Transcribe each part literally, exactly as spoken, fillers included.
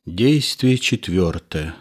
Действие четвертое.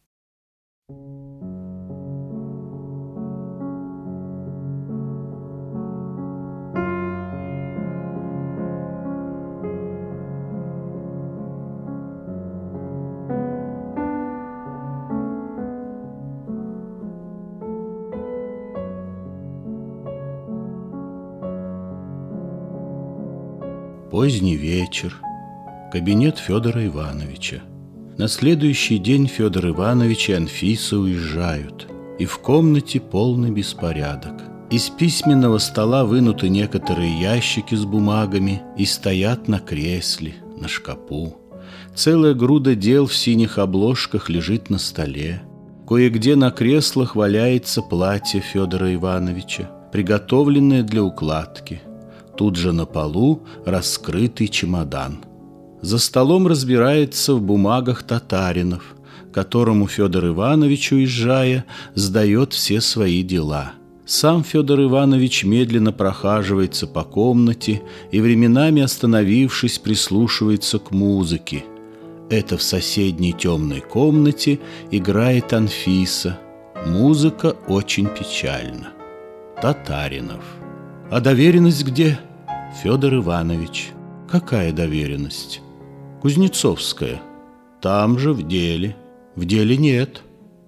Поздний вечер. Кабинет Федора Ивановича. На следующий день Федор Иванович и Анфиса уезжают, и в комнате полный беспорядок. Из письменного стола вынуты некоторые ящики с бумагами и стоят на кресле, на шкапу. Целая груда дел в синих обложках лежит на столе. Кое-где на креслах валяется платье Федора Ивановича, приготовленное для укладки. Тут же на полу раскрытый чемодан. За столом разбирается в бумагах Татаринов, которому Федор Иванович, уезжая, сдает все свои дела. Сам Федор Иванович медленно прохаживается по комнате и, временами остановившись, прислушивается к музыке. Это в соседней темной комнате играет Анфиса. Музыка очень печальна. Татаринов. А доверенность где? Федор Иванович. Какая доверенность? Кузнецовская. Там же, в деле. В деле нет.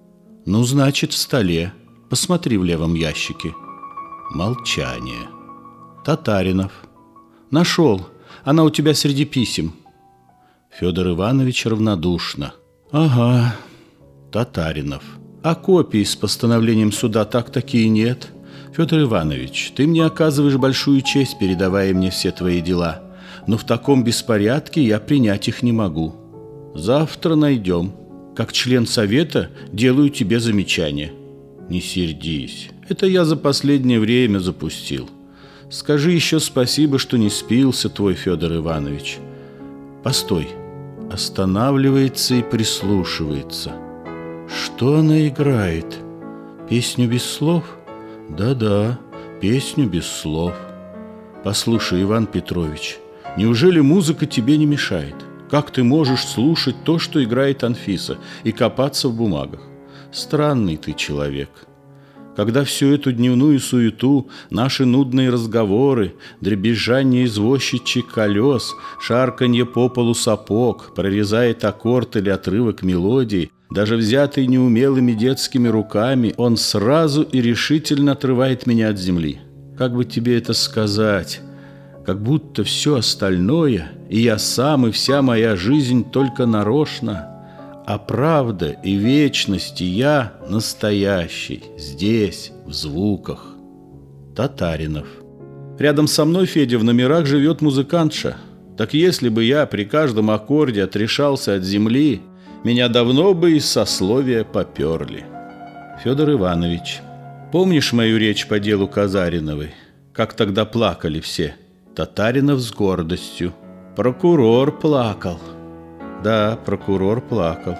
Ну, значит, в столе. Посмотри в левом ящике. Молчание. Татаринов. Нашел. Она у тебя среди писем. Федор Иванович равнодушно. Ага. Татаринов. А копий с постановлением суда так-таки и нет. Федор Иванович, ты мне оказываешь большую честь, передавая мне все твои дела. Но в таком беспорядке я принять их не могу. Завтра найдем. Как член совета делаю тебе замечание. Не сердись. Это я за последнее время запустил. Скажи еще спасибо, что не спился твой Федор Иванович. Постой. Останавливается и прислушивается. Что она играет? Песню без слов? Да-да, песню без слов. Послушай, Иван Петрович, неужели музыка тебе не мешает? Как ты можешь слушать то, что играет Анфиса, и копаться в бумагах? Странный ты человек. Когда всю эту дневную суету, наши нудные разговоры, дребезжание извозчичьих колес, шарканье по полу сапог, прорезает аккорд или отрывок мелодии, даже взятый неумелыми детскими руками, он сразу и решительно отрывает меня от земли. Как бы тебе это сказать? Как будто все остальное, и я сам, и вся моя жизнь только нарочно, а правда и вечность, и я настоящий, здесь, в звуках. Татаринов. Рядом со мной, Федя, в номерах живет музыкантша. Так если бы я при каждом аккорде отрешался от земли, меня давно бы из сословия поперли. Федор Иванович, помнишь мою речь по делу Казариновой? Как тогда плакали все? Татаринов с гордостью. Прокурор плакал. Да, прокурор плакал.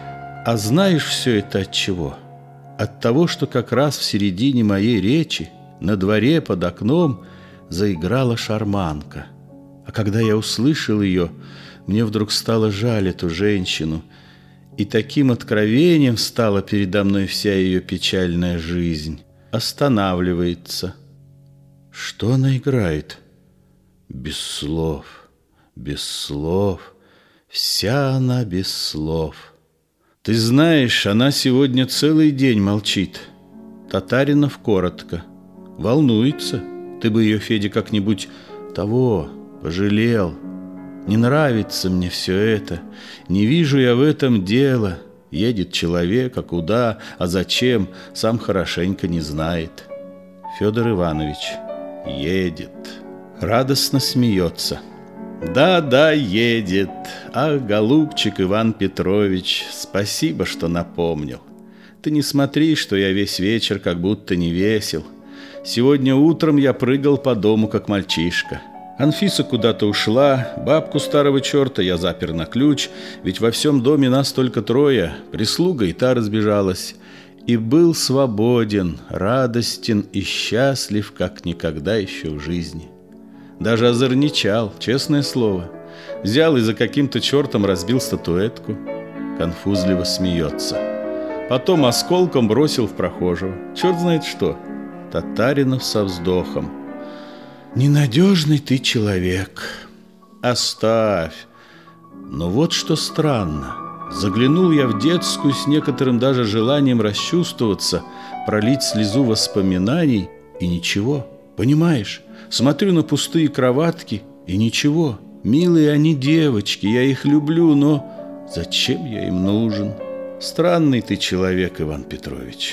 А знаешь все это от чего? От того, что как раз в середине моей речи на дворе под окном заиграла шарманка. А когда я услышал ее, мне вдруг стало жаль эту женщину, и таким откровением стала передо мной вся ее печальная жизнь. Останавливается. Что она играет? Без слов, без слов. Вся она без слов. Ты знаешь, она сегодня целый день молчит. Татаринов коротко. Волнуется. Ты бы ее, Федя, как-нибудь того пожалел. Не нравится мне все это. Не вижу я в этом дела. Едет человек, а куда, а зачем, сам хорошенько не знает. Федор Иванович едет. Радостно смеется. Да-да, едет. Ах, голубчик Иван Петрович, спасибо, что напомнил. Ты не смотри, что я весь вечер как будто не весел. Сегодня утром я прыгал по дому, как мальчишка. Анфиса куда-то ушла, бабку старого черта я запер на ключ, ведь во всем доме нас только трое, прислуга и та разбежалась. И был свободен, радостен и счастлив, как никогда еще в жизни. Даже озорничал, честное слово. Взял и за каким-то чертом разбил статуэтку. Конфузливо смеется. Потом осколком бросил в прохожего. Черт знает что. Татаринов со вздохом. Ненадежный ты человек. Оставь. Но вот что странно. Заглянул я в детскую с некоторым даже желанием расчувствоваться, пролить слезу воспоминаний, и ничего. Понимаешь? Смотрю на пустые кроватки, и ничего. Милые они девочки, я их люблю, но зачем я им нужен? Странный ты человек, Иван Петрович.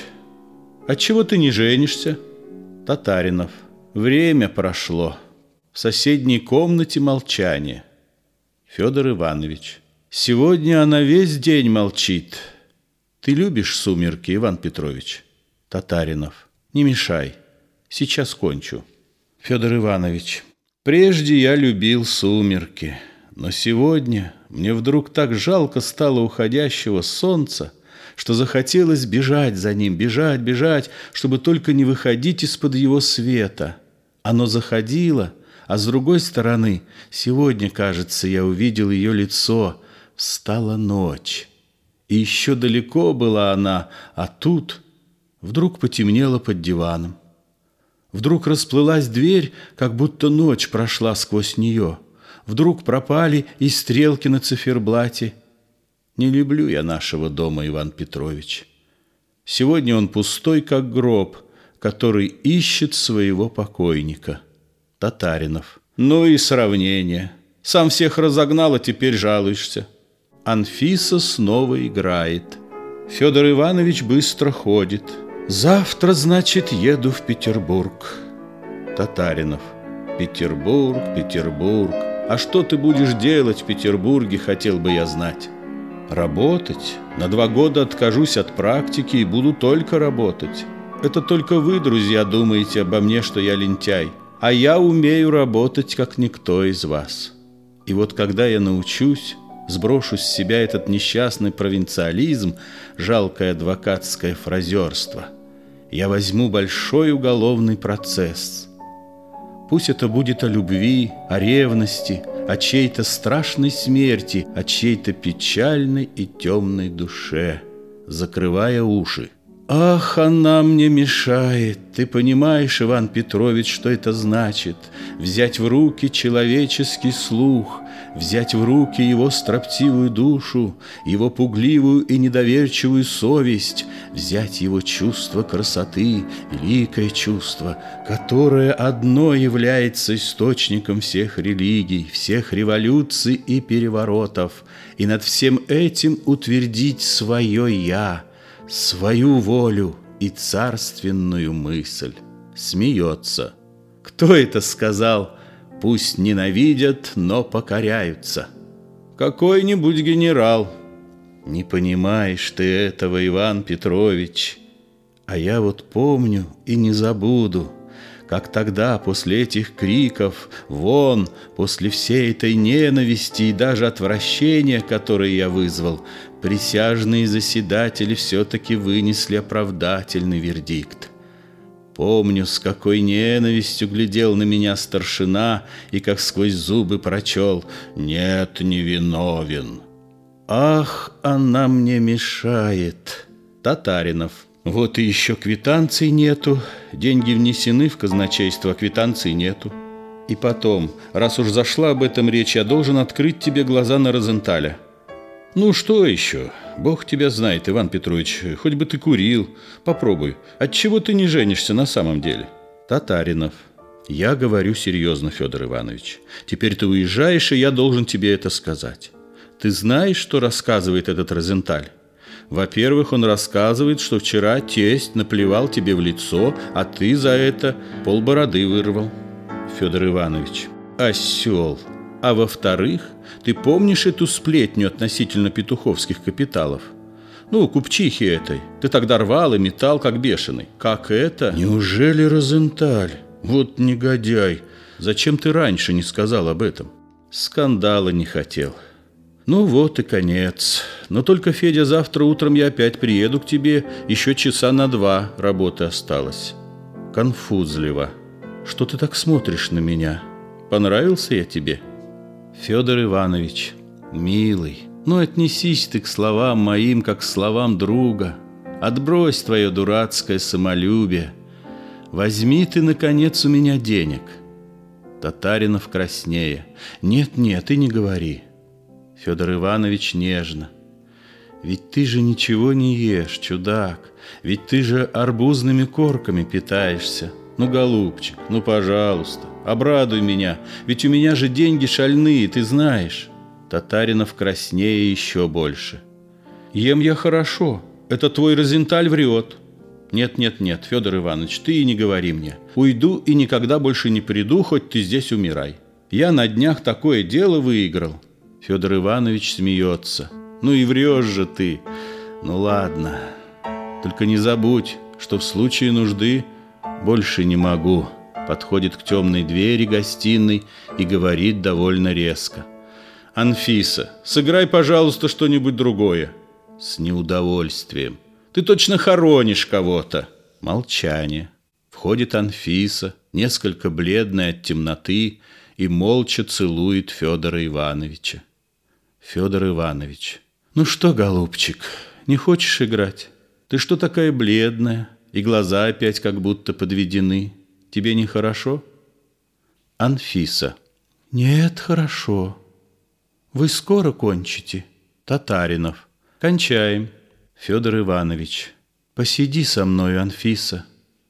Отчего ты не женишься? Татаринов. Время прошло. В соседней комнате молчание. Федор Иванович. Сегодня она весь день молчит. Ты любишь сумерки, Иван Петрович? Татаринов. Не мешай. Сейчас кончу. Федор Иванович. Прежде я любил сумерки, но сегодня мне вдруг так жалко стало уходящего солнца, что захотелось бежать за ним, бежать, бежать, чтобы только не выходить из-под его света. Оно заходило, а с другой стороны, сегодня, кажется, я увидел ее лицо. Встала ночь, и еще далеко была она, а тут вдруг потемнело под диваном. Вдруг расплылась дверь, как будто ночь прошла сквозь нее. Вдруг пропали и стрелки на циферблате. Не люблю я нашего дома, Иван Петрович. Сегодня он пустой, как гроб, который ищет своего покойника. Татаринов. Ну и сравнение. Сам всех разогнал, а теперь жалуешься. Анфиса снова играет. Федор Иванович быстро ходит. Завтра, значит, еду в Петербург. Татаринов. Петербург, Петербург. А что ты будешь делать в Петербурге, хотел бы я знать. Работать. На два года откажусь от практики и буду только работать. Это только вы, друзья, думаете обо мне, что я лентяй. А я умею работать, как никто из вас. И вот когда я научусь, сброшу с себя этот несчастный провинциализм, жалкое адвокатское фразерство, я возьму большой уголовный процесс. Пусть это будет о любви, о ревности, о чьей-то страшной смерти, о чьей-то печальной и темной душе, закрывая уши. Ах, она мне мешает. Ты понимаешь, Иван Петрович, что это значит? Взять в руки человеческий слух, взять в руки его строптивую душу, его пугливую и недоверчивую совесть, взять его чувство красоты, великое чувство, которое одно является источником всех религий, всех революций и переворотов, и над всем этим утвердить свое «я», свою волю и царственную мысль. Смеется. Кто это сказал? Пусть ненавидят, но покоряются. Какой-нибудь генерал. Не понимаешь ты этого, Иван Петрович. А я вот помню и не забуду, как тогда после этих криков «Вон!», после всей этой ненависти и даже отвращения, которые я вызвал, присяжные заседатели все-таки вынесли оправдательный вердикт. Помню, с какой ненавистью глядел на меня старшина и как сквозь зубы прочел «Нет, не виновен». Ах, она мне мешает. Татаринов. Вот и еще квитанций нету. Деньги внесены в казначейство, а квитанций нету. И потом, раз уж зашла об этом речь, я должен открыть тебе глаза на Розенталя. Ну, что еще? Бог тебя знает, Иван Петрович, хоть бы ты курил. Попробуй. Отчего ты не женишься на самом деле? Татаринов. Я говорю серьезно, Федор Иванович. Теперь ты уезжаешь, и я должен тебе это сказать. Ты знаешь, что рассказывает этот Розенталь? Во-первых, он рассказывает, что вчера тесть наплевал тебе в лицо, а ты за это полбороды вырвал. Федор Иванович. Осел. А во-вторых, ты помнишь эту сплетню относительно петуховских капиталов? Ну, купчихи этой. Ты тогда рвал и метал, как бешеный. Как это? Неужели Розенталь? Вот негодяй. Зачем ты раньше не сказал об этом? Скандала не хотел. Ну вот и конец. Но только, Федя, завтра утром я опять приеду к тебе. Еще часа на два работы осталось. Конфузливо. Что ты так смотришь на меня? Понравился я тебе? Федор Иванович, милый, ну отнесись ты к словам моим, как к словам друга. Отбрось твое дурацкое самолюбие. Возьми ты, наконец, у меня денег. Татаринов краснея. Нет, нет, и не говори. Федор Иванович нежно. Ведь ты же ничего не ешь, чудак. Ведь ты же арбузными корками питаешься. Ну, голубчик, ну, пожалуйста, обрадуй меня. Ведь у меня же деньги шальные, ты знаешь. Татаринов краснея еще больше. Ем я хорошо. Это твой Розенталь врет. Нет, нет, нет, Федор Иванович, ты и не говори мне. Уйду и никогда больше не приду, хоть ты здесь умирай. Я на днях такое дело выиграл. Федор Иванович смеется. Ну и врешь же ты. Ну ладно. Только не забудь, что в случае нужды больше не могу. Подходит к темной двери гостиной и говорит довольно резко. Анфиса, сыграй, пожалуйста, что-нибудь другое. С неудовольствием. Ты точно хоронишь кого-то. Молчание. Входит Анфиса, несколько бледная от темноты, и молча целует Федора Ивановича. Федор Иванович. Ну что, голубчик, не хочешь играть? Ты что такая бледная? И глаза опять как будто подведены. Тебе нехорошо? Анфиса. Нет, хорошо. Вы скоро кончите? Татаринов. Кончаем. Федор Иванович. Посиди со мною, Анфиса.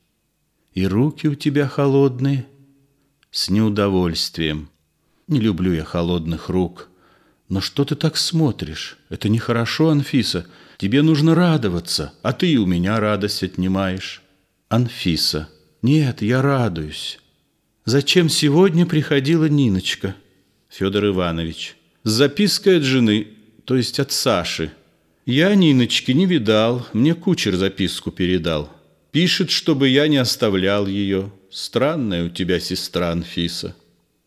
И руки у тебя холодные. С неудовольствием. Не люблю я холодных рук. Но что ты так смотришь? Это нехорошо, Анфиса. Тебе нужно радоваться, а ты и у меня радость отнимаешь. Анфиса. Нет, я радуюсь. Зачем сегодня приходила Ниночка? Федор Иванович. С запиской от жены, то есть от Саши. Я Ниночки не видал, мне кучер записку передал. Пишет, чтобы я не оставлял ее. Странная у тебя сестра, Анфиса.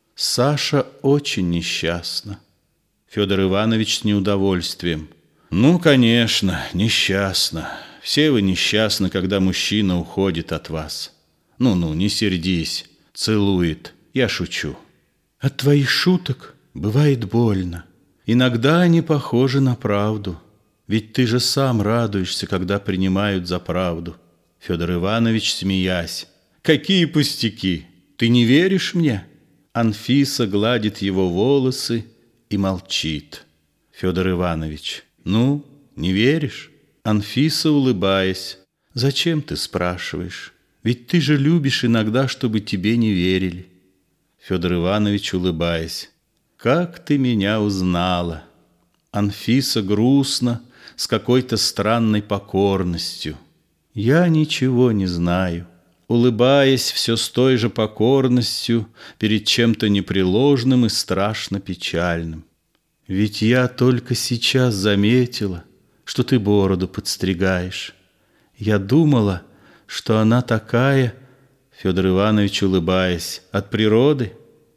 Саша очень несчастна. Федор Иванович с неудовольствием. Ну, конечно, несчастна. Все вы несчастны, когда мужчина уходит от вас. Ну-ну, не сердись. Целует. Я шучу. От твоих шуток бывает больно. Иногда они похожи на правду. Ведь ты же сам радуешься, когда принимают за правду. Федор Иванович, смеясь. Какие пустяки! Ты не веришь мне? Анфиса гладит его волосы и молчит. Федор Иванович. Ну, не веришь? Анфиса, улыбаясь. Зачем ты спрашиваешь? Ведь ты же любишь иногда, чтобы тебе не верили. Федор Иванович, улыбаясь. Как ты меня узнала? Анфиса грустно, с какой-то странной покорностью. Я ничего не знаю. Улыбаясь все с той же покорностью перед чем-то непреложным и страшно печальным. Ведь я только сейчас заметила, что ты бороду подстригаешь. Я думала, что она такая, Федор Иванович, улыбаясь, от природы.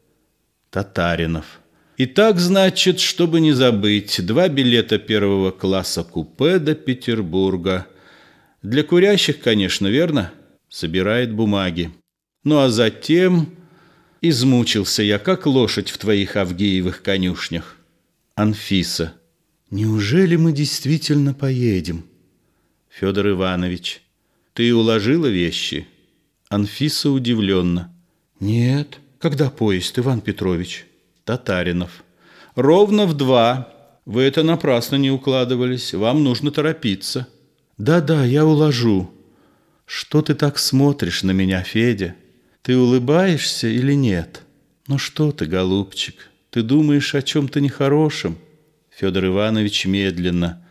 Татаринов. Итак, значит, чтобы не забыть, два билета первого класса купе до Петербурга. Для курящих, конечно, верно? Собирает бумаги. Ну, а затем измучился я, как лошадь в твоих Авгеевых конюшнях. Анфиса. Неужели мы действительно поедем? Федор Иванович. Ты уложила вещи? Анфиса удивленно. Нет. Когда поезд, Иван Петрович? Татаринов. Ровно в два. Вы это напрасно не укладывались. Вам нужно торопиться. Да-да, я уложу. Что ты так смотришь на меня, Федя? Ты улыбаешься или нет? Ну что ты, голубчик, ты думаешь о чем-то нехорошем? Федор Иванович медленно.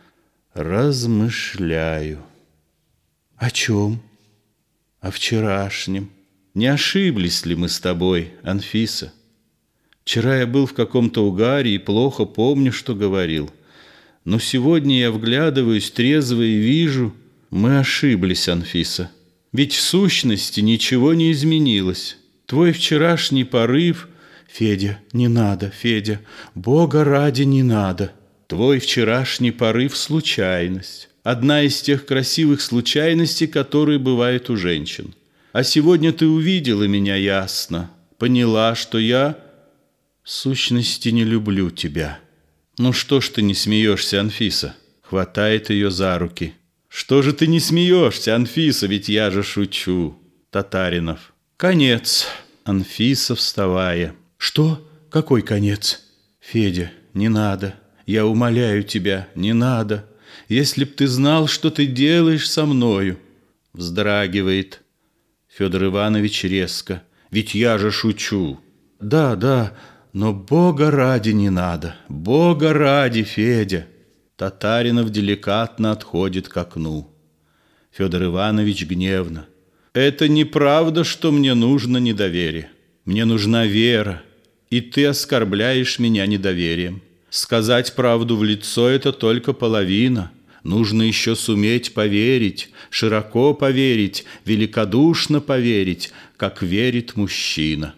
Размышляю. О чем? О вчерашнем. Не ошиблись ли мы с тобой, Анфиса? Вчера я был в каком-то угаре и плохо помню, что говорил. Но сегодня я вглядываюсь трезво и вижу, мы ошиблись, Анфиса. Ведь в сущности ничего не изменилось. Твой вчерашний порыв... Федя, не надо, Федя, Бога ради, не надо. Твой вчерашний порыв — случайность. Одна из тех красивых случайностей, которые бывают у женщин. А сегодня ты увидела меня ясно, поняла, что я... В сущности, не люблю тебя. Ну что ж ты не смеешься, Анфиса? Хватает ее за руки. Что же ты не смеешься, Анфиса, ведь я же шучу. Татаринов. Конец. Анфиса, вставая. Что? Какой конец? Федя, не надо. Я умоляю тебя, не надо. Если б ты знал, что ты делаешь со мною. Вздрагивает. Федор Иванович резко. Ведь я же шучу. Да, да, но Бога ради не надо. Бога ради, Федя. Татаринов деликатно отходит к окну. Федор Иванович гневно. Это неправда, что мне нужно недоверие. Мне нужна вера, и ты оскорбляешь меня недоверием. Сказать правду в лицо – это только половина. Нужно еще суметь поверить, широко поверить, великодушно поверить, как верит мужчина.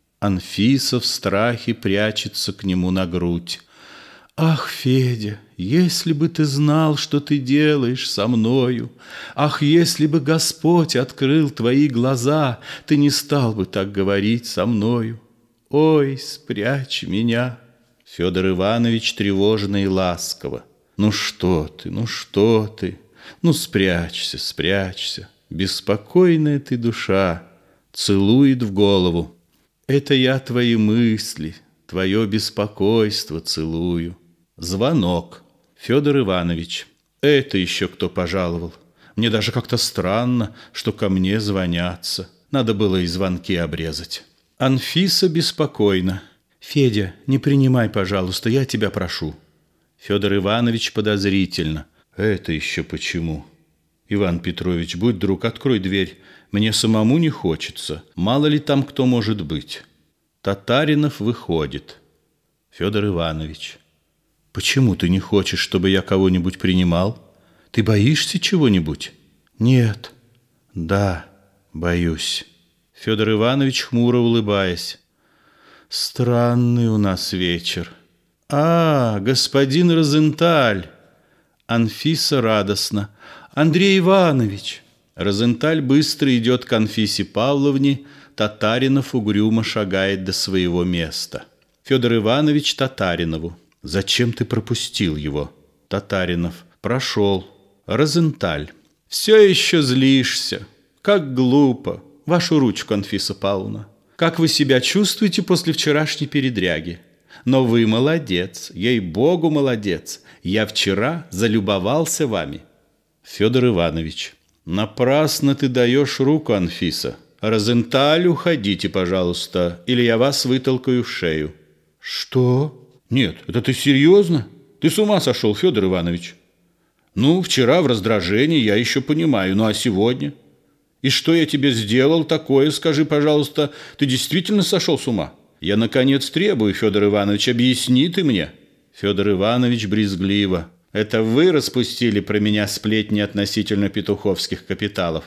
Анфиса в страхе прячется к нему на грудь. Ах, Федя, если бы ты знал, что ты делаешь со мною, ах, если бы Господь открыл твои глаза, ты не стал бы так говорить со мною. Ой, спрячь меня. Федор Иванович тревожно и ласково. Ну что ты, ну что ты, ну спрячься, спрячься, беспокойная ты душа. Целует в голову. Это я твои мысли, твое беспокойство целую. Звонок. Федор Иванович. Это еще кто пожаловал? Мне даже как-то странно, что ко мне звонятся. Надо было и звонки обрезать. Анфиса беспокойна. Федя, не принимай, пожалуйста, я тебя прошу. Федор Иванович подозрительно. Это еще почему? Иван Петрович, будь друг, открой дверь. Мне самому не хочется. Мало ли там кто может быть. Татаринов выходит. Федор Иванович. Почему ты не хочешь, чтобы я кого-нибудь принимал? Ты боишься чего-нибудь? Нет. Да, боюсь. Федор Иванович, хмуро улыбаясь. Странный у нас вечер. А, господин Розенталь. Анфиса радостно. Андрей Иванович. Розенталь быстро идет к Анфисе Павловне. Татаринов угрюмо шагает до своего места. Федор Иванович Татаринову. Зачем ты пропустил его? Татаринов. Прошел. Розенталь. Все еще злишься. Как глупо. Вашу ручку, Анфиса Павловна. Как вы себя чувствуете после вчерашней передряги? Но вы молодец, ей-богу, молодец. Я вчера залюбовался вами. Федор Иванович. Напрасно ты даешь руку, Анфиса. Розенталь, уходите, пожалуйста, или я вас вытолкаю в шею. Что? Нет, это ты серьезно? Ты с ума сошел, Федор Иванович? Ну, вчера в раздражении я еще понимаю, ну а сегодня? И что я тебе сделал такое, скажи, пожалуйста, ты действительно сошел с ума? Я, наконец, требую, Федор Иванович, объясни ты мне. Федор Иванович брезгливо. Это вы распустили про меня сплетни относительно петуховских капиталов?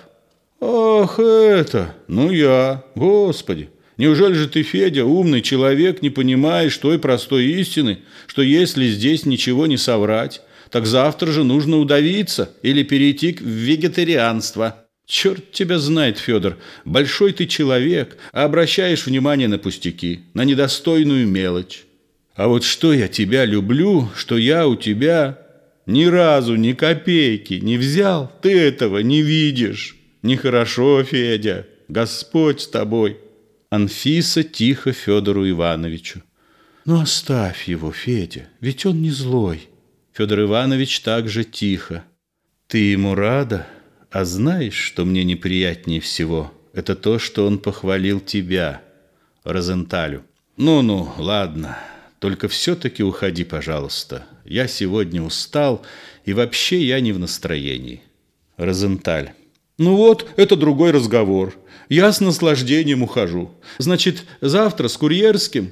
Ах, это, ну я, Господи. Неужели же ты, Федя, умный человек, не понимаешь той простой истины, что если здесь ничего не соврать, так завтра же нужно удавиться или перейти в вегетарианство? Черт тебя знает, Федор, большой ты человек, а обращаешь внимание на пустяки, на недостойную мелочь. А вот что я тебя люблю, что я у тебя ни разу ни копейки не взял, ты этого не видишь. Нехорошо, Федя, Господь с тобой. Анфиса тихо Федору Ивановичу. Ну оставь его, Федя, ведь он не злой. Федор Иванович также тихо. Ты ему рада? А знаешь, что мне неприятнее всего? Это то, что он похвалил тебя, Розенталю. Ну-ну, ладно, только все-таки уходи, пожалуйста. Я сегодня устал, и вообще я не в настроении. Розенталь. Ну вот, это другой разговор. Я с наслаждением ухожу. Значит, завтра с курьерским?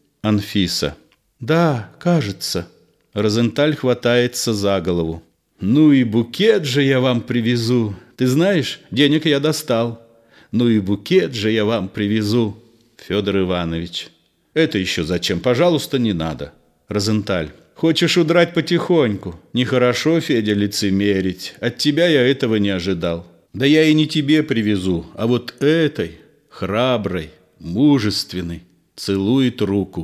Анфиса. Да, кажется. Розенталь хватается за голову. Ну и букет же я вам привезу. Ты знаешь, денег я достал. Ну и букет же я вам привезу. Федор Иванович. Это еще зачем? Пожалуйста, не надо. Розенталь. Хочешь удрать потихоньку? Нехорошо, Федя, лицемерить. От тебя я этого не ожидал. Да я и не тебе привезу, а вот этой, храброй, мужественной, целует руку.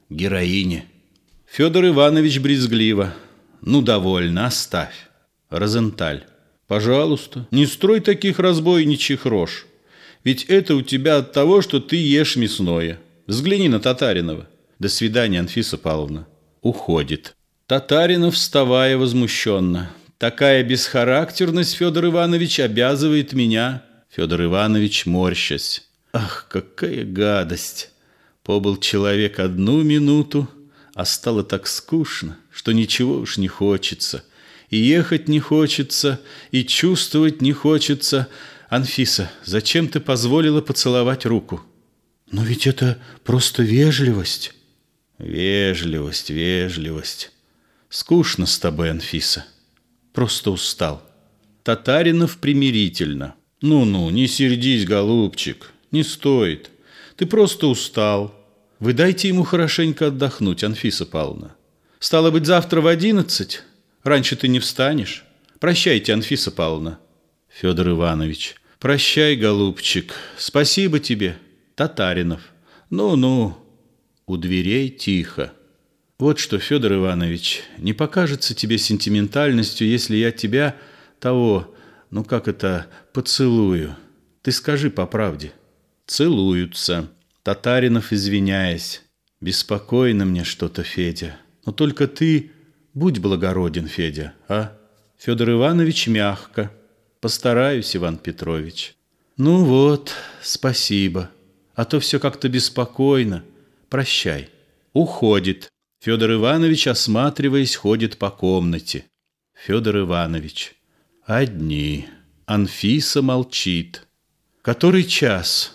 героине. Федор Иванович брезгливо: ну, довольно, оставь. Розенталь: пожалуйста, не строй таких разбойничьих рож. Ведь это у тебя от того, что ты ешь мясное. Взгляни на Татаринова. До свидания, Анфиса Павловна. Уходит. Татаринов, вставая возмущенно: такая бесхарактерность, Федор Иванович, обязывает меня. Федор Иванович, морщась: ах, какая гадость! Побыл человек одну минуту, а стало так скучно, что ничего уж не хочется. И ехать не хочется, и чувствовать не хочется. Анфиса, зачем ты позволила поцеловать руку? Но ведь это просто вежливость. Вежливость, вежливость. Скучно с тобой, Анфиса. Просто устал. Татаринов примирительно: ну-ну, не сердись, голубчик, не стоит. Ты просто устал. Вы дайте ему хорошенько отдохнуть, Анфиса Павловна. Стало быть, завтра в одиннадцать? Раньше ты не встанешь. Прощайте, Анфиса Павловна. Федор Иванович: прощай, голубчик, спасибо тебе. Татаринов: ну-ну. У дверей тихо. Вот что, Федор Иванович, не покажется тебе сентиментальностью, если я тебя того, ну как это, поцелую? Ты скажи по правде. Целуются. Татаринов, извиняясь: беспокойно мне что-то, Федя. Но только ты будь благороден, Федя, а? Федор Иванович мягко: постараюсь, Иван Петрович. Ну вот, спасибо. А то все как-то беспокойно. Прощай. Уходит. Федор Иванович, осматриваясь, ходит по комнате. Федор Иванович: одни. Анфиса молчит. Который час?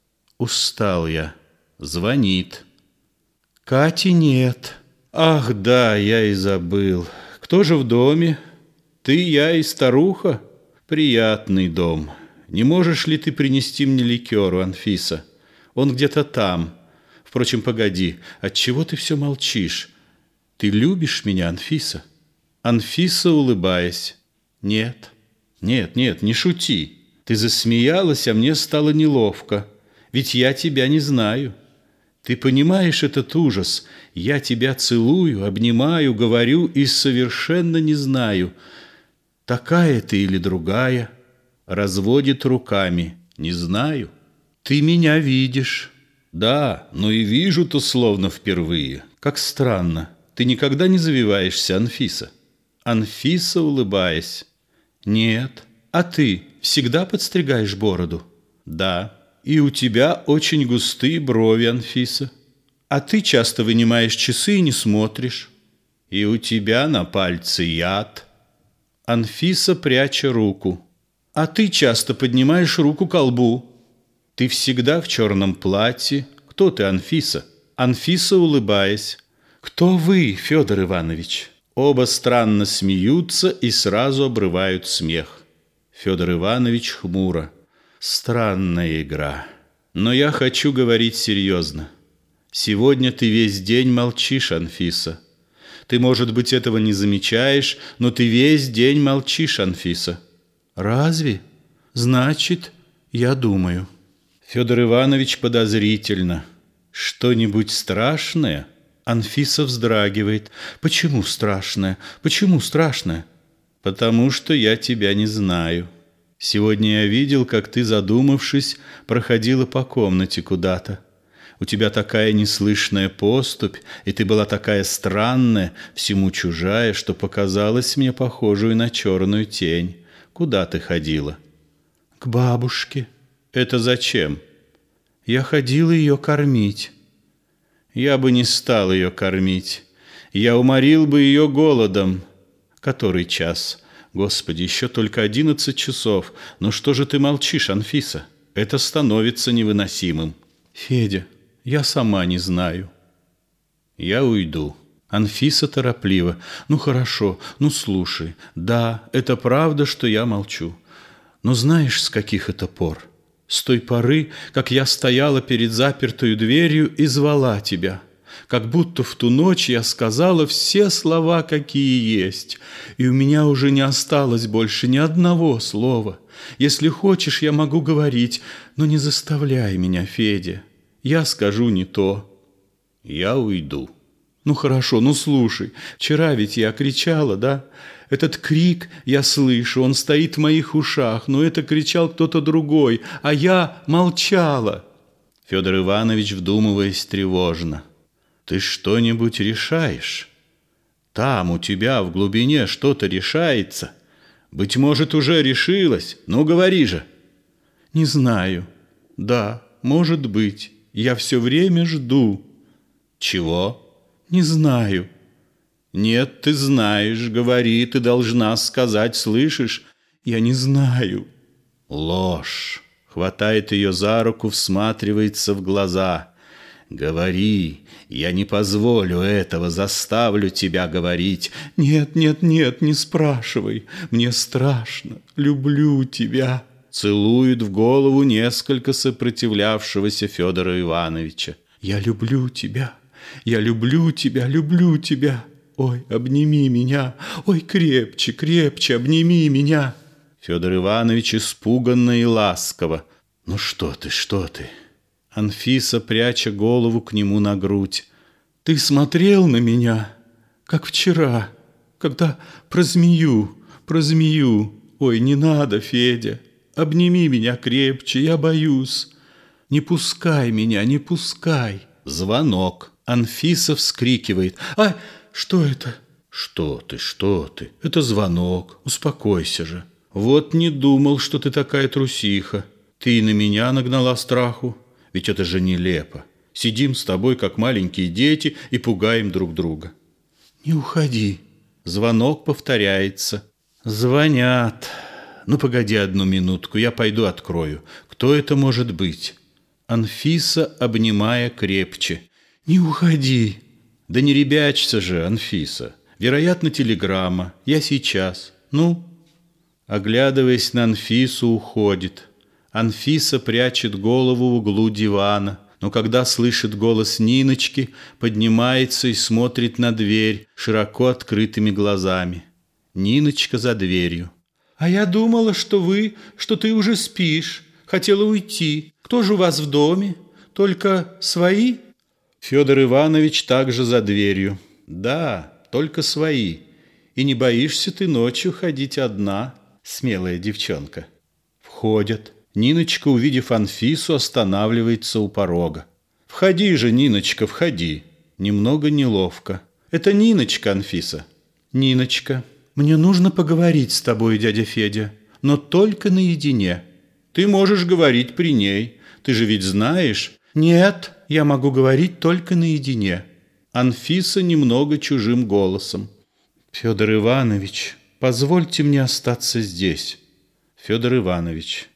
Устал я. Звонит. Кати нет. Ах, да, я и забыл. Кто же в доме? Ты, я и старуха? Приятный дом. Не можешь ли ты принести мне ликеру, Анфиса? Он где-то там. Впрочем, погоди, отчего ты все молчишь? Ты любишь меня, Анфиса? Анфиса, улыбаясь: нет, нет, нет, не шути. Ты засмеялась, а мне стало неловко. Ведь я тебя не знаю. Ты понимаешь этот ужас? Я тебя целую, обнимаю, говорю и совершенно не знаю, такая ты или другая. Разводит руками: не знаю. Ты меня видишь. Да, но и вижу-то словно впервые. Как странно. Ты никогда не завиваешься, Анфиса? Анфиса, улыбаясь: нет. А ты всегда подстригаешь бороду? Да. И у тебя очень густые брови, Анфиса. А ты часто вынимаешь часы и не смотришь. И у тебя на пальце яд. Анфиса, пряча руку: а ты часто поднимаешь руку ко лбу. Ты всегда в черном платье. Кто ты, Анфиса? Анфиса, улыбаясь: кто вы, Федор Иванович? Оба странно смеются и сразу обрывают смех. Федор Иванович хмуро: странная игра. Но я хочу говорить серьезно. Сегодня ты весь день молчишь, Анфиса. Ты, может быть, этого не замечаешь, но ты весь день молчишь, Анфиса. Разве? Значит, я думаю. Федор Иванович подозрительно: что-нибудь страшное? Анфиса вздрагивает: почему страшное? Почему страшное? Потому что я тебя не знаю. Сегодня я видел, как ты, задумавшись, проходила по комнате куда-то. У тебя такая неслышная поступь, и ты была такая странная, всему чужая, что показалась мне похожую на черную тень. Куда ты ходила? К бабушке. Это зачем? Я ходила ее кормить. Я бы не стал ее кормить. Я уморил бы ее голодом. Который час? Господи, еще только одиннадцать часов. Ну что же ты молчишь, Анфиса? Это становится невыносимым. Федя, я сама не знаю. Я уйду. Анфиса торопливо: ну хорошо, ну слушай. Да, это правда, что я молчу. Но знаешь, с каких это пор? С той поры, как я стояла перед запертою дверью и звала тебя. Как будто в ту ночь я сказала все слова, какие есть, и у меня уже не осталось больше ни одного слова. Если хочешь, я могу говорить, но не заставляй меня, Федя. Я скажу не то. Я уйду. Ну хорошо, ну слушай, вчера ведь я кричала, да? Этот крик я слышу, он стоит в моих ушах, но это кричал кто-то другой, а я молчала. Федор Иванович, вдумываясь тревожно. Ты что-нибудь решаешь? Там у тебя в глубине что-то решается. Быть может, уже решилось. Ну, говори же. Не знаю. Да, может быть. Я все время жду. Чего? Не знаю. Нет, ты знаешь, говори, ты должна сказать, слышишь? Я не знаю. Ложь. Хватает ее за руку, всматривается в глаза. Говори, я не позволю этого, заставлю тебя говорить. Нет, нет, нет, не спрашивай, мне страшно, люблю тебя. Целует в голову несколько сопротивлявшегося Федора Ивановича. Я люблю тебя, я люблю тебя, люблю тебя. Ой, обними меня, ой, крепче, крепче, обними меня. Федор Иванович испуганно и ласково. Ну что ты, что ты? Анфиса, пряча голову к нему на грудь. Ты смотрел на меня, как вчера, когда про змею, про змею. Ой, не надо, Федя, обними меня крепче, я боюсь. Не пускай меня, не пускай. Звонок. Анфиса вскрикивает. Ай, что это? Что ты, что ты? Это звонок, успокойся же. Вот не думал, что ты такая трусиха. Ты и на меня нагнала страху. Ведь это же нелепо. Сидим с тобой, как маленькие дети, и пугаем друг друга. Не уходи. Звонок повторяется. Звонят. Ну, погоди одну минутку, я пойду открою. Кто это может быть? Анфиса, обнимая крепче. Не уходи. Да не ребячься же, Анфиса. Вероятно, телеграмма. Я сейчас. Ну? Оглядываясь на Анфису, уходит. Анфиса прячет голову в углу дивана, но когда слышит голос Ниночки, поднимается и смотрит на дверь широко открытыми глазами. Ниночка за дверью. А я думала, что вы, что ты уже спишь, хотела уйти. Кто же у вас в доме? Только свои? Федор Иванович также за дверью. Да, только свои. И не боишься ты ночью ходить одна, смелая девчонка? Входят. Ниночка, увидев Анфису, останавливается у порога. «Входи же, Ниночка, входи!» Немного неловко. «Это Ниночка, Анфиса». «Ниночка, мне нужно поговорить с тобой, дядя Федя, но только наедине». «Ты можешь говорить при ней. Ты же ведь знаешь...» «Нет, я могу говорить только наедине». Анфиса немного чужим голосом. «Федор Иванович, позвольте мне остаться здесь». Федор Иванович.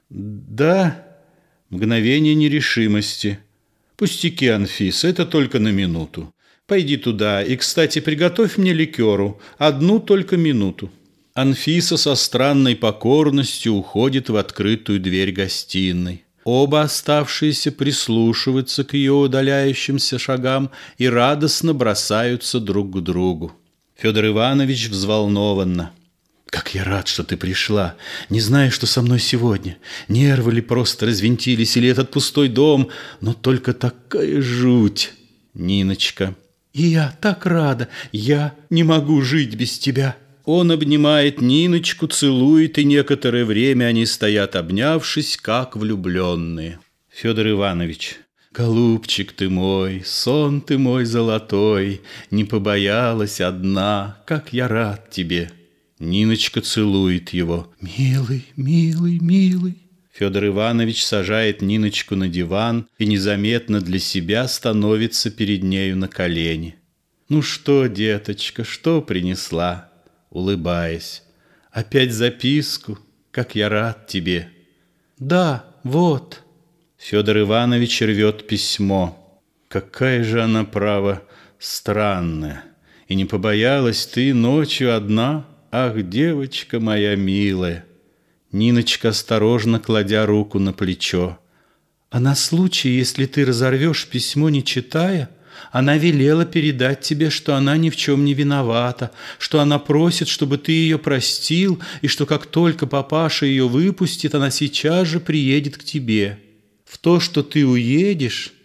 «Да». Мгновение нерешимости. «Пустяки, Анфиса, это только на минуту. Пойди туда и, кстати, приготовь мне ликеру. Одну только минуту». Анфиса со странной покорностью уходит в открытую дверь гостиной. Оба оставшиеся прислушиваются к ее удаляющимся шагам и радостно бросаются друг к другу. Федор Иванович взволнованно. «Как я рад, что ты пришла. Не знаю, что со мной сегодня. Нервы ли просто развинтились, или этот пустой дом, но только такая жуть». Ниночка. «И я так рада. Я не могу жить без тебя». Он обнимает Ниночку, целует, и некоторое время они стоят, обнявшись, как влюбленные. Федор Иванович. «Голубчик ты мой, сон ты мой золотой, не побоялась одна, как я рад тебе». Ниночка целует его. «Милый, милый, милый». Федор Иванович сажает Ниночку на диван и незаметно для себя становится перед нею на колени. «Ну что, деточка, что принесла?» Улыбаясь. «Опять записку? Как я рад тебе!» «Да, вот». Федор Иванович рвет письмо. «Какая же она, право, странная! И не побоялась ты ночью одна? Ах, девочка моя милая!» Ниночка, осторожно кладя руку на плечо. «А на случай, если ты разорвешь письмо, не читая, она велела передать тебе, что она ни в чем не виновата, что она просит, чтобы ты ее простил, и что как только папаша ее выпустит, она сейчас же приедет к тебе. В то, что ты уедешь,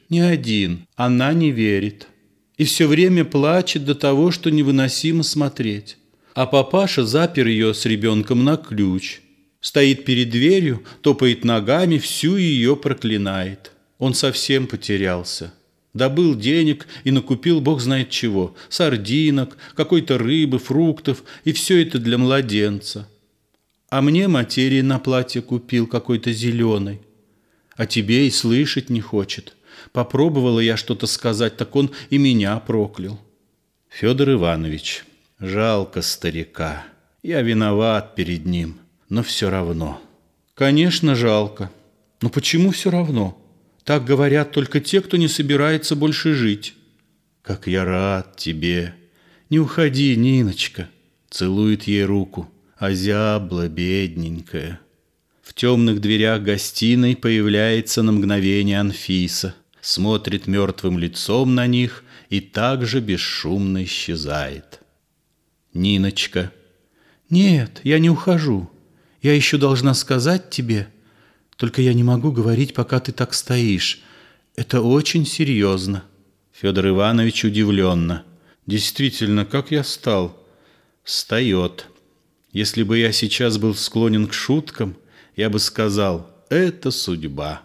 Не один. Она не верит. И все время плачет до того, что невыносимо смотреть. А папаша запер ее с ребенком на ключ. Стоит перед дверью, топает ногами, всю ее проклинает. Он совсем потерялся. Добыл денег и накупил бог знает чего. Сардинок, какой-то рыбы, фруктов. И все это для младенца. А мне материи на платье купил какой-то зеленый. А тебе и слышать не хочет. Попробовала я что-то сказать, так он и меня проклял. Федор Иванович, жалко старика. Я виноват перед ним, но все равно. Конечно, жалко. Но почему все равно? Так говорят только те, кто не собирается больше жить. Как я рад тебе. Не уходи, Ниночка. Целует ей руку. Озябла, бедненькая. В темных дверях гостиной появляется на мгновение Анфиса, смотрит мертвым лицом на них и также бесшумно исчезает. Ниночка. Нет, я не ухожу. Я еще должна сказать тебе, только я не могу говорить, пока ты так стоишь. Это очень серьезно. Федор Иванович удивленно. Действительно, как я стал? Встает. Если бы я сейчас был склонен к шуткам, я бы сказал, это судьба.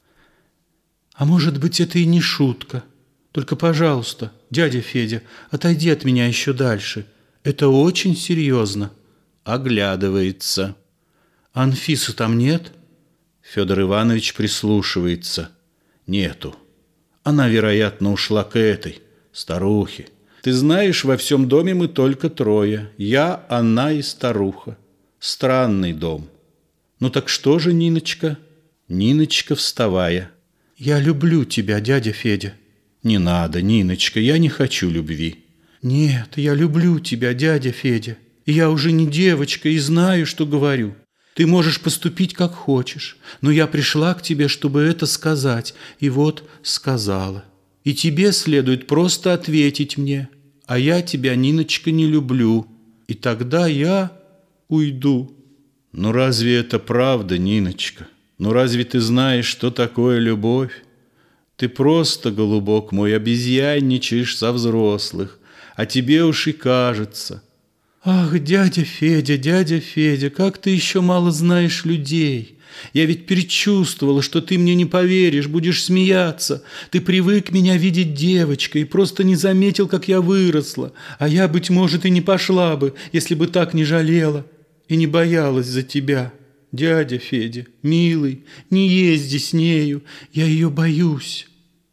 А может быть, это и не шутка. Только, пожалуйста, дядя Федя, отойди от меня еще дальше. Это очень серьезно. Оглядывается. Анфисы там нет? Федор Иванович прислушивается. Нету. Она, вероятно, ушла к этой старухе. Ты знаешь, во всем доме мы только трое. Я, она и старуха. Странный дом. Ну так что же, Ниночка? Ниночка, вставая. Я люблю тебя, дядя Федя. Не надо, Ниночка, я не хочу любви. Нет, я люблю тебя, дядя Федя. И я уже не девочка и знаю, что говорю. Ты можешь поступить, как хочешь. Но я пришла к тебе, чтобы это сказать. И вот сказала. И тебе следует просто ответить мне. А я тебя, Ниночка, не люблю. И тогда я уйду. Ну разве это правда, Ниночка? Ну разве ты знаешь, что такое любовь? Ты просто, голубок мой, обезьянничаешь со взрослых. А тебе уж и кажется. Ах, дядя Федя, дядя Федя, как ты еще мало знаешь людей. Я ведь предчувствовала, что ты мне не поверишь, будешь смеяться. Ты привык меня видеть девочкой и просто не заметил, как я выросла. А я, быть может, и не пошла бы, если бы так не жалела и не боялась за тебя. Дядя Федя, милый, не езди с нею, я ее боюсь.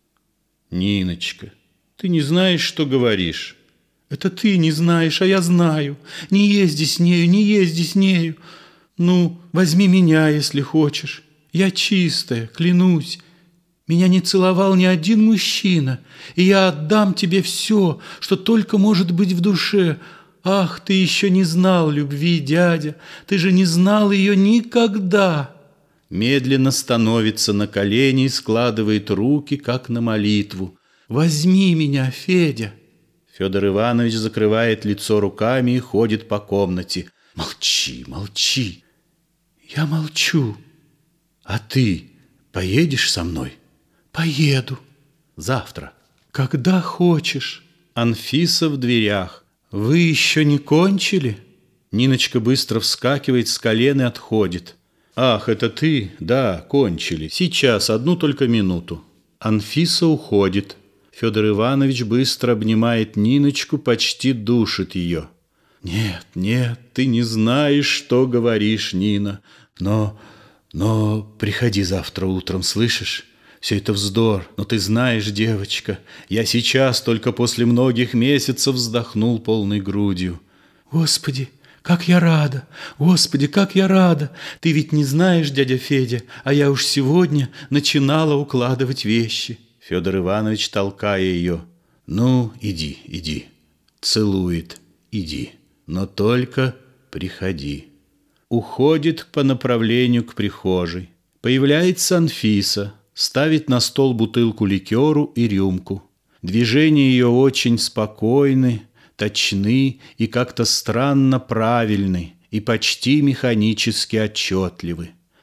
Ниночка, ты не знаешь, что говоришь. Это ты не знаешь, а я знаю. Не езди с нею, не езди с нею. Ну, возьми меня, если хочешь. Я чистая, клянусь. Меня не целовал ни один мужчина, и я отдам тебе все, что только может быть в душе. Ах, ты еще не знал любви, дядя, ты же не знал ее никогда. Медленно становится на колени и складывает руки, как на молитву. Возьми меня, Федя. Федор Иванович закрывает лицо руками и ходит по комнате. Молчи, молчи. Я молчу. А ты поедешь со мной? Поеду. Завтра. Когда хочешь. Анфиса в дверях. Вы еще не кончили? Ниночка быстро вскакивает с колен и отходит. Ах, это ты? Да, кончили. Сейчас, одну только минуту. Анфиса уходит. Федор Иванович быстро обнимает Ниночку, почти душит ее. Нет, нет, ты не знаешь, что говоришь, Нина. Но, но приходи завтра утром, слышишь? Все это вздор, но ты знаешь, девочка, я сейчас только после многих месяцев вздохнул полной грудью. Господи, как я рада! Господи, как я рада! Ты ведь не знаешь, дядя Федя, а я уж сегодня начинала укладывать вещи. Федор Иванович, толкая ее. Ну, иди, иди. Целует. Иди. Но только приходи. Уходит по направлению к прихожей. Появляется Анфиса. Ставит на стол бутылку ликеру и рюмку. Движения ее очень спокойны, точны и как-то странно правильны и почти механически отчетливы.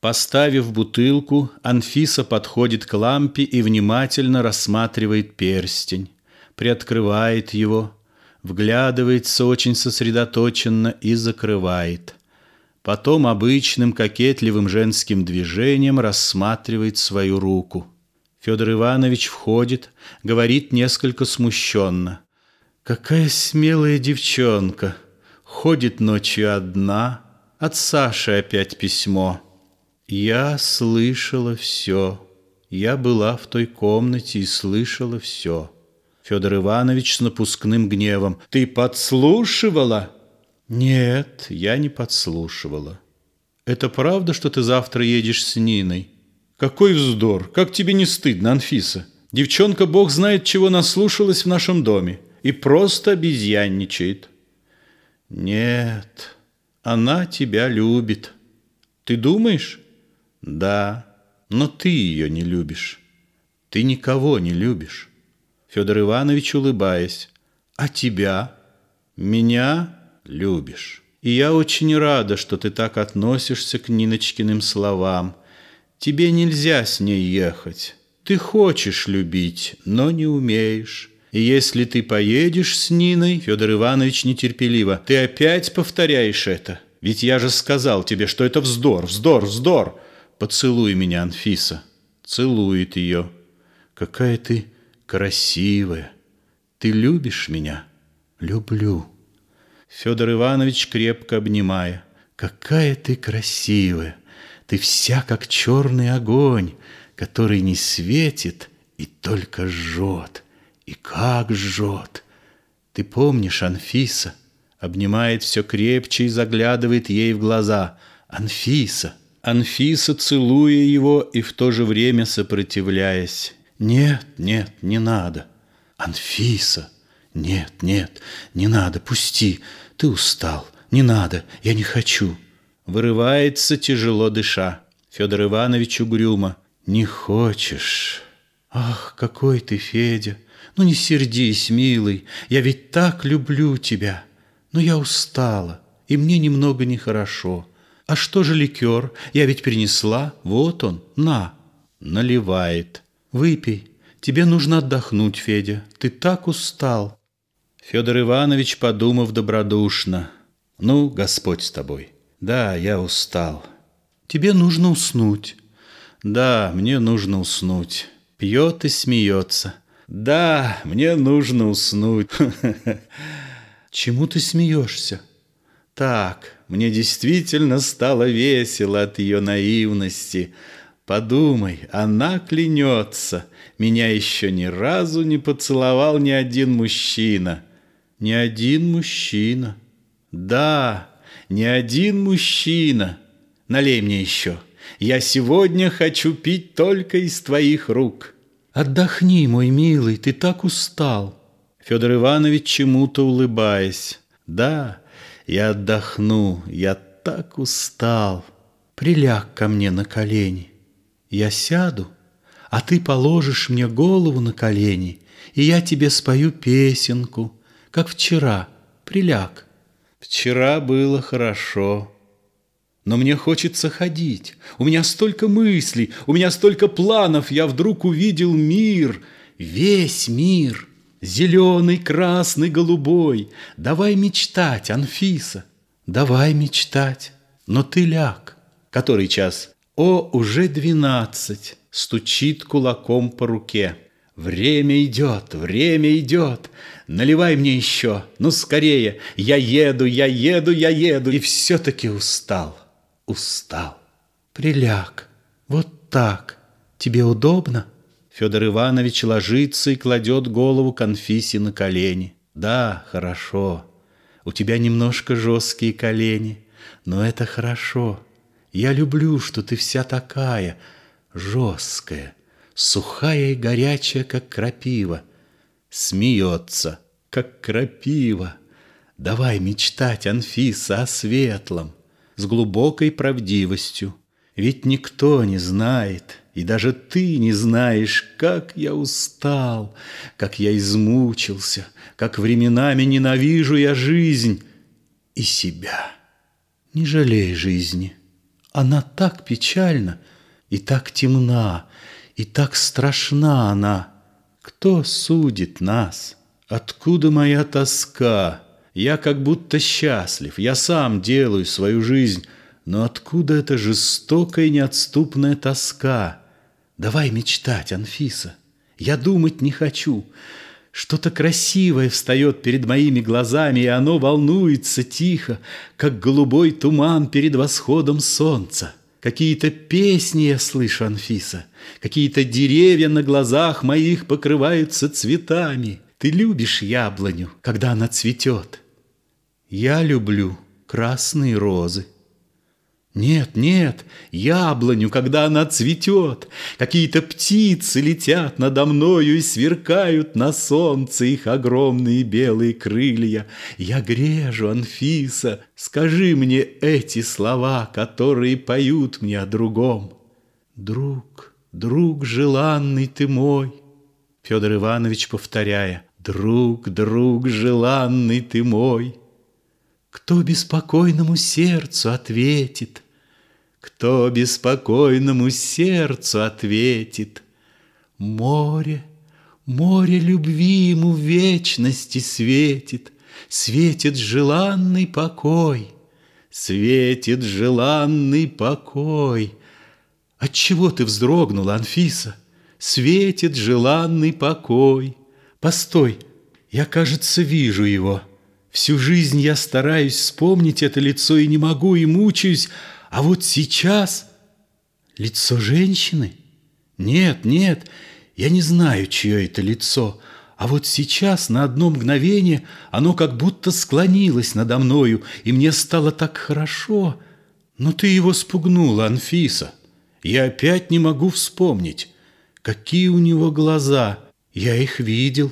Поставив бутылку, Анфиса подходит к лампе и внимательно рассматривает перстень, приоткрывает его, вглядывается очень сосредоточенно и закрывает. Потом обычным кокетливым женским движением рассматривает свою руку. Федор Иванович входит, говорит несколько смущенно: «Какая смелая девчонка! Ходит ночью одна, от Саши опять письмо». Я слышала все. Я была в той комнате и слышала все. Федор Иванович с напускным гневом: «Ты подслушивала?» «Нет, я не подслушивала». «Это правда, что ты завтра едешь с Ниной?» «Какой вздор! Как тебе не стыдно, Анфиса? Девчонка бог знает чего наслушалась в нашем доме и просто обезьянничает». «Нет, она тебя любит». «Ты думаешь?» «Да, но ты ее не любишь. Ты никого не любишь». Федор Иванович, улыбаясь: «А тебя?» «Меня любишь. И я очень рада, что ты так относишься к Ниночкиным словам. Тебе нельзя с ней ехать. Ты хочешь любить, но не умеешь. И если ты поедешь с Ниной...» Федор Иванович нетерпеливо: «Ты опять повторяешь это? Ведь я же сказал тебе, что это вздор, вздор, вздор. Поцелуй меня, Анфиса». Целует ее. «Какая ты красивая. Ты любишь меня?» «Люблю». Федор Иванович, крепко обнимая: «Какая ты красивая. Ты вся как черный огонь, который не светит и только жжет. И как жжет. Ты помнишь, Анфиса?» Обнимает все крепче и заглядывает ей в глаза: «Анфиса». Анфиса, целуя его и в то же время сопротивляясь: «Нет, нет, не надо». «Анфиса». «Нет, нет, не надо, пусти. Ты устал. Не надо, я не хочу». Вырывается, тяжело дыша. Федор Иванович угрюмо: «Не хочешь? Ах, какой ты, Федя! Ну не сердись, милый, я ведь так люблю тебя. Но я устала, и мне немного нехорошо. А что же ликер? Я ведь принесла, вот он, на». Наливает: «Выпей, тебе нужно отдохнуть, Федя, ты так устал». Федор Иванович, подумав добродушно: «Ну, Господь с тобой. Да, я устал». «Тебе нужно уснуть». «Да, мне нужно уснуть». Пьет и смеется: «Да, мне нужно уснуть». «Чему ты смеешься?» «Так, мне действительно стало весело от ее наивности. Подумай, она клянется, меня еще ни разу не поцеловал ни один мужчина». «Ни один мужчина?» «Да, ни один мужчина. Налей мне еще. Я сегодня хочу пить только из твоих рук». «Отдохни, мой милый, ты так устал». Федор Иванович, чему-то улыбаясь: «Да, я отдохну, я так устал». «Приляг ко мне на колени. Я сяду, а ты положишь мне голову на колени, и я тебе спою песенку, как вчера. Приляг». «Вчера было хорошо. Но мне хочется ходить. У меня столько мыслей, у меня столько планов. Я вдруг увидел мир, весь мир, зеленый, красный, голубой. Давай мечтать, Анфиса, давай мечтать. Но ты ляг». «Который час?» «О, уже двенадцать». Стучит кулаком по руке: «Время идет, время идет. Наливай мне еще, ну скорее. Я еду, я еду, я еду. И все-таки устал, устал». «Приляг, вот так. Тебе удобно?» Федор Иванович ложится и кладет голову к Анфисе на колени. «Да, хорошо. У тебя немножко жесткие колени, но это хорошо. Я люблю, что ты вся такая жесткая, сухая и горячая, как крапива». Смеется: «Как крапива. Давай мечтать, Анфиса, о светлом». С глубокой правдивостью: «Ведь никто не знает, и даже ты не знаешь, как я устал, как я измучился, как временами ненавижу я жизнь и себя». Не жалей жизни, Она так печальна, и так темна, и так страшна она. Кто судит нас? Откуда моя тоска? Я как будто счастлив, я сам делаю свою жизнь, но откуда эта жестокая и неотступная тоска? Давай мечтать, Анфиса. Я думать не хочу. Что-то красивое встает перед моими глазами, и оно волнуется тихо, как голубой туман перед восходом солнца. Какие-то песни я слышу, Анфиса, какие-то деревья на глазах моих покрываются цветами. Ты любишь яблоню, когда она цветет. Я люблю красные розы. Нет, нет, яблоню, когда она цветет. Какие-то птицы летят надо мною и сверкают на солнце их огромные белые крылья. Я грежу, Анфиса, скажи мне эти слова, которые поют мне о другом. Друг, друг желанный ты мой, Федор Иванович повторяя, друг, друг желанный ты мой. Кто беспокойному сердцу ответит? Кто беспокойному сердцу ответит? Море, море любви ему в вечности светит, светит желанный покой, светит желанный покой. Отчего ты вздрогнула, Анфиса? Светит желанный покой. Постой, я, кажется, вижу его. Всю жизнь я стараюсь вспомнить это лицо и не могу, и мучаюсь. А вот сейчас лицо женщины? Нет, нет, я не знаю, чье это лицо. А вот сейчас на одно мгновение оно как будто склонилось надо мною, и мне стало так хорошо. Но ты его спугнула, Анфиса. Я опять не могу вспомнить. Какие у него глаза, я их видел.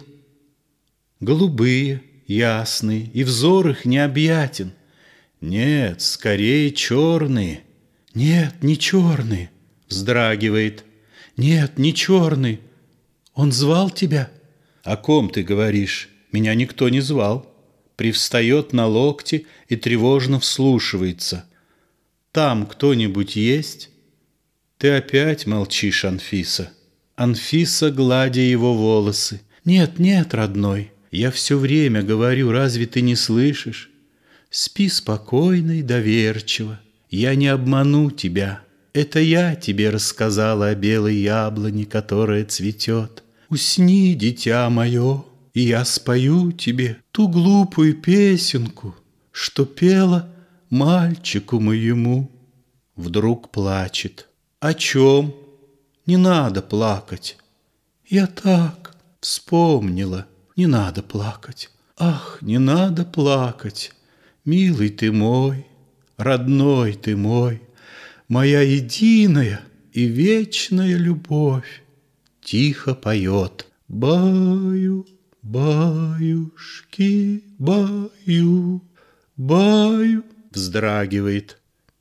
Голубые, ясные, и взор их необъятен. Нет, скорее черные. Нет, не черные, вздрагивает. Нет, не черные. Он звал тебя? О ком ты говоришь? Меня никто не звал. Привстает на локте и тревожно вслушивается. Там кто-нибудь есть? Ты опять молчишь, Анфиса. Анфиса, гладя его волосы. Нет, нет, родной, я все время говорю, разве ты не слышишь? Спи спокойно и доверчиво, я не обману тебя. Это я тебе рассказала о белой яблоне, которая цветет. Усни, дитя мое, и я спою тебе ту глупую песенку, что пела мальчику моему. Вдруг плачет. О чем? Не надо плакать. Я так вспомнила. Не надо плакать. Ах, не надо плакать. Милый ты мой, родной ты мой, моя единая и вечная любовь. Тихо поет. Баю, баюшки, баю, баю. Вздрагивает.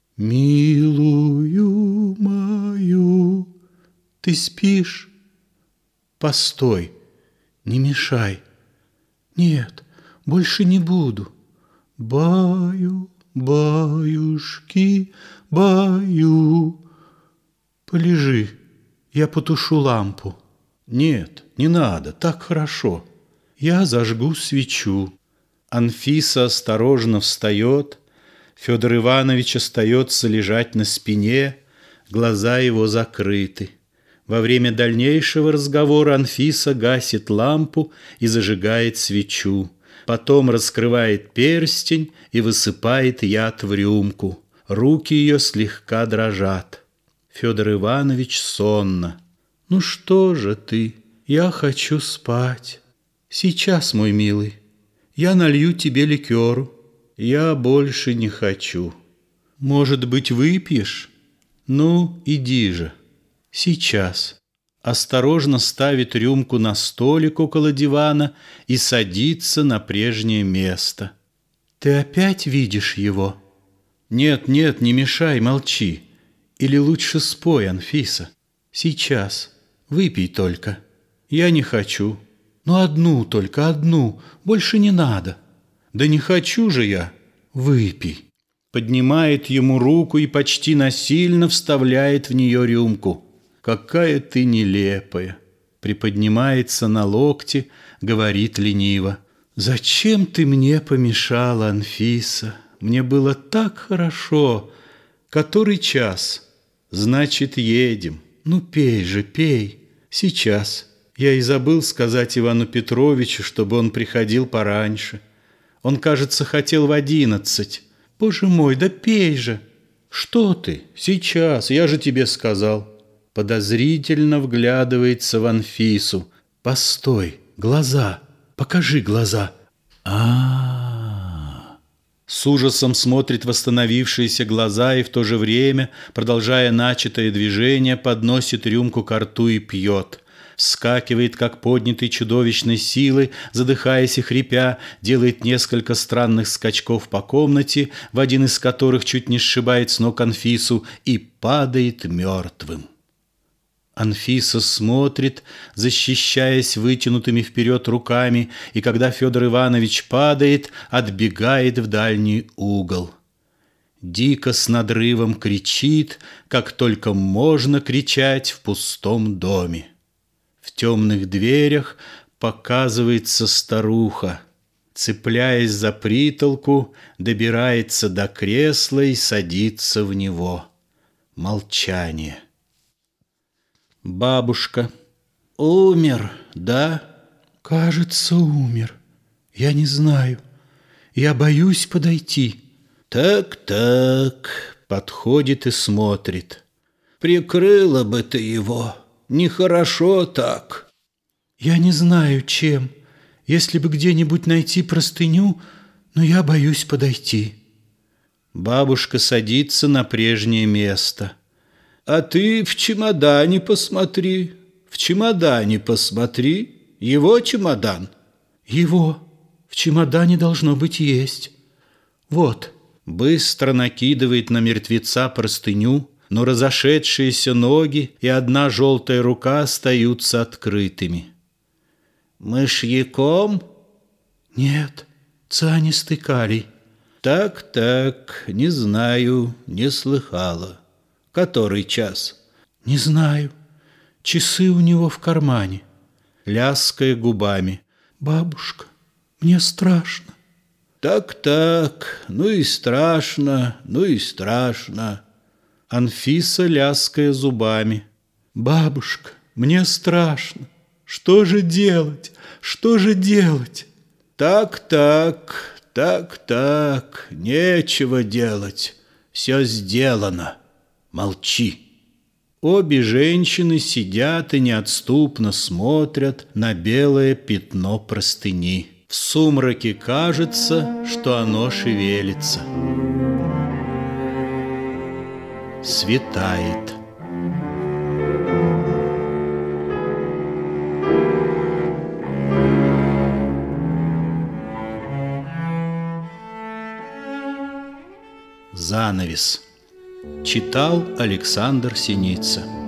Милую мою. Ты спишь? Постой, не мешай. Нет, больше не буду. Баю, баюшки, баю. Полежи, я потушу лампу. Нет, не надо, так хорошо. Я зажгу свечу. Анфиса осторожно встает. Федор Иванович остается лежать на спине, глаза его закрыты. Во время дальнейшего разговора Анфиса гасит лампу и зажигает свечу. Потом раскрывает перстень и высыпает яд в рюмку. Руки ее слегка дрожат. Федор Иванович сонно. «Ну что же ты? Я хочу спать. Сейчас, мой милый, я налью тебе ликеру. Я больше не хочу. Может быть, выпьешь? Ну, иди же. Сейчас». Осторожно ставит рюмку на столик около дивана и садится на прежнее место. «Ты опять видишь его?» «Нет, нет, не мешай, молчи. Или лучше спой, Анфиса. Сейчас. Выпей только». «Я не хочу». «Ну, одну только, одну. Больше не надо». «Да не хочу же я». «Выпей». поднимает ему руку и почти насильно вставляет в нее рюмку. «Какая ты нелепая!» Приподнимается на локте, говорит лениво. «Зачем ты мне помешала, Анфиса? Мне было так хорошо. Который час? Значит, едем. Ну, пей же, пей. Сейчас. Я и забыл сказать Ивану Петровичу, чтобы он приходил пораньше. Он, кажется, хотел в одиннадцать. Боже мой, да пей же!» «Что ты? Сейчас, я же тебе сказал». Подозрительно вглядывается в Анфису. «Постой, глаза, покажи глаза». А-а-а. С ужасом смотрит в восстановившиеся глаза и в то же время, продолжая начатое движение, подносит рюмку ко рту и пьет. Вскакивает, как поднятый чудовищной силой, задыхаясь и хрипя, делает несколько странных скачков по комнате, в один из которых чуть не сшибает с ног Анфису, и падает мертвым. Анфиса смотрит, защищаясь вытянутыми вперед руками, и когда Федор Иванович падает, отбегает в дальний угол. Дико с надрывом кричит, как только можно кричать в пустом доме. В темных дверях показывается старуха. Цепляясь за притолку, добирается до кресла и садится в него. Молчание. Бабушка. «Умер, да?» «Кажется, умер. Я не знаю. Я боюсь подойти». «Так-так», подходит и смотрит. «Прикрыла бы ты его. Нехорошо так». «Я не знаю, чем. Если бы где-нибудь найти простыню, но я боюсь подойти». Бабушка садится на прежнее место. «А ты в чемодане посмотри, в чемодане посмотри. Его чемодан?» «Его. В чемодане должно быть есть. Вот». Быстро накидывает на мертвеца простыню, но разошедшиеся ноги и одна желтая рука остаются открытыми. «Мышьяком?» «Нет, цианистый калий». «Так-так, не знаю, не слыхала. Который час?» «Не знаю. Часы у него в кармане». Ляская губами. «Бабушка, мне страшно». «Так-так, ну и страшно, ну и страшно». Анфиса, ляская зубами. «Бабушка, мне страшно. Что же делать? Что же делать?» «Так-так, так-так, нечего делать. Все сделано. Молчи». Обе женщины сидят и неотступно смотрят на белое пятно простыни. В сумраке кажется, что оно шевелится. Светает. Занавес. Читал Александр Синица.